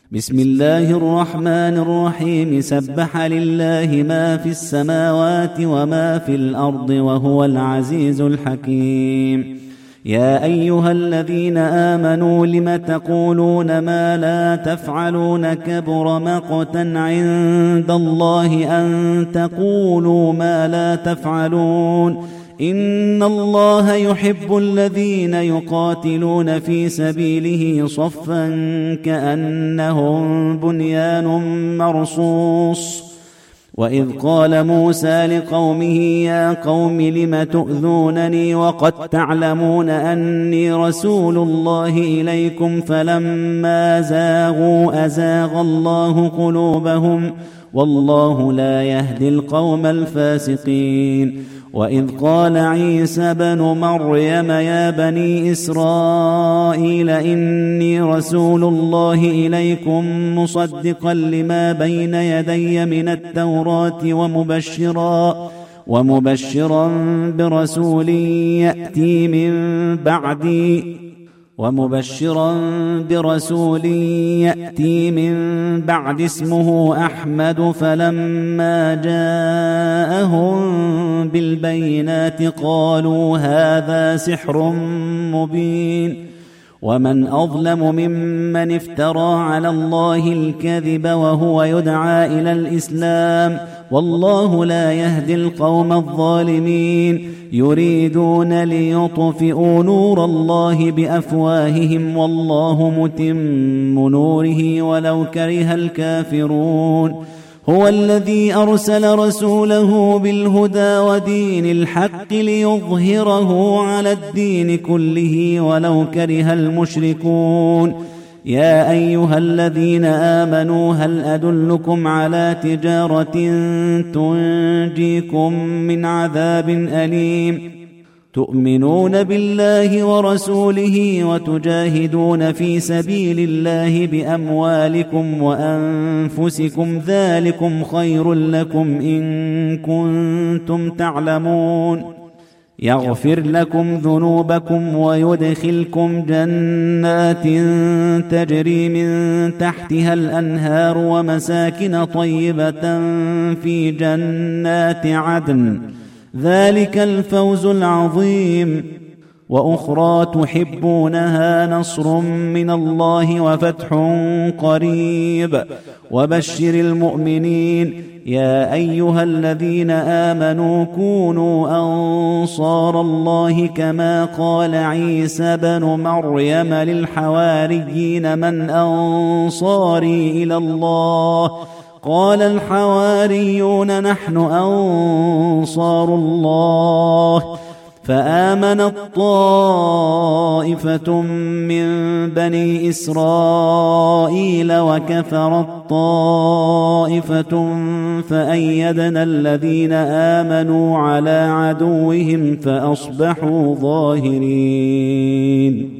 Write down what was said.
بسم الله الرحمن الرحيم. سبح لله ما في السماوات وما في الأرض وهو العزيز الحكيم. يا أيها الذين آمنوا لم تقولون ما لا تفعلون؟ كبر مقتا عند الله أن تقولوا ما لا تفعلون. إن الله يحب الذين يقاتلون في سبيله صفا كأنهم بنيان مرصوص. وإذ قال موسى لقومه يا قوم لم تؤذونني وقد تعلمون أني رسول الله إليكم فلما زاغوا أزاغ الله قلوبهم والله لا يهدي القوم الفاسقين. وإذ قال عيسى بن مريم يا بني إسرائيل إني رسول الله إليكم مصدقا لما بين يدي من التوراة ومبشرا برسول يأتي من بعد اسمه أحمد. فلما جاءهم بالبينات قالوا هذا سحر مبين. ومن أظلم ممن افترى على الله الكذب وهو يدعى إلى الإسلام والله لا يهدي القوم الظالمين. يريدون ليطفئوا نور الله بأفواههم والله متم نوره ولو كره الكافرون. هو الذي أرسل رسوله بالهدى ودين الحق ليظهره على الدين كله ولو كره المشركون. يا أيها الذين آمنوا هل أدلكم على تجارة تنجيكم من عذاب أليم؟ تؤمنون بالله ورسوله وتجاهدون في سبيل الله بأموالكم وأنفسكم ذلكم خير لكم إن كنتم تعلمون. يغفر لكم ذنوبكم ويدخلكم جنات تجري من تحتها الأنهار ومساكن طيبة في جنات عدن ذلك الفوز العظيم. وأخرى تحبونها نصر من الله وفتح قريب وبشر المؤمنين. يا أيها الذين آمنوا كونوا أنصار الله كما قال عيسى بن مريم للحواريين من أنصاري إلى الله؟ قال الحواريون نحن أنصار الله. فآمنت طائفة من بني إسرائيل وكفرت طائفة فأيدنا الذين آمنوا على عدوهم فأصبحوا ظاهرين.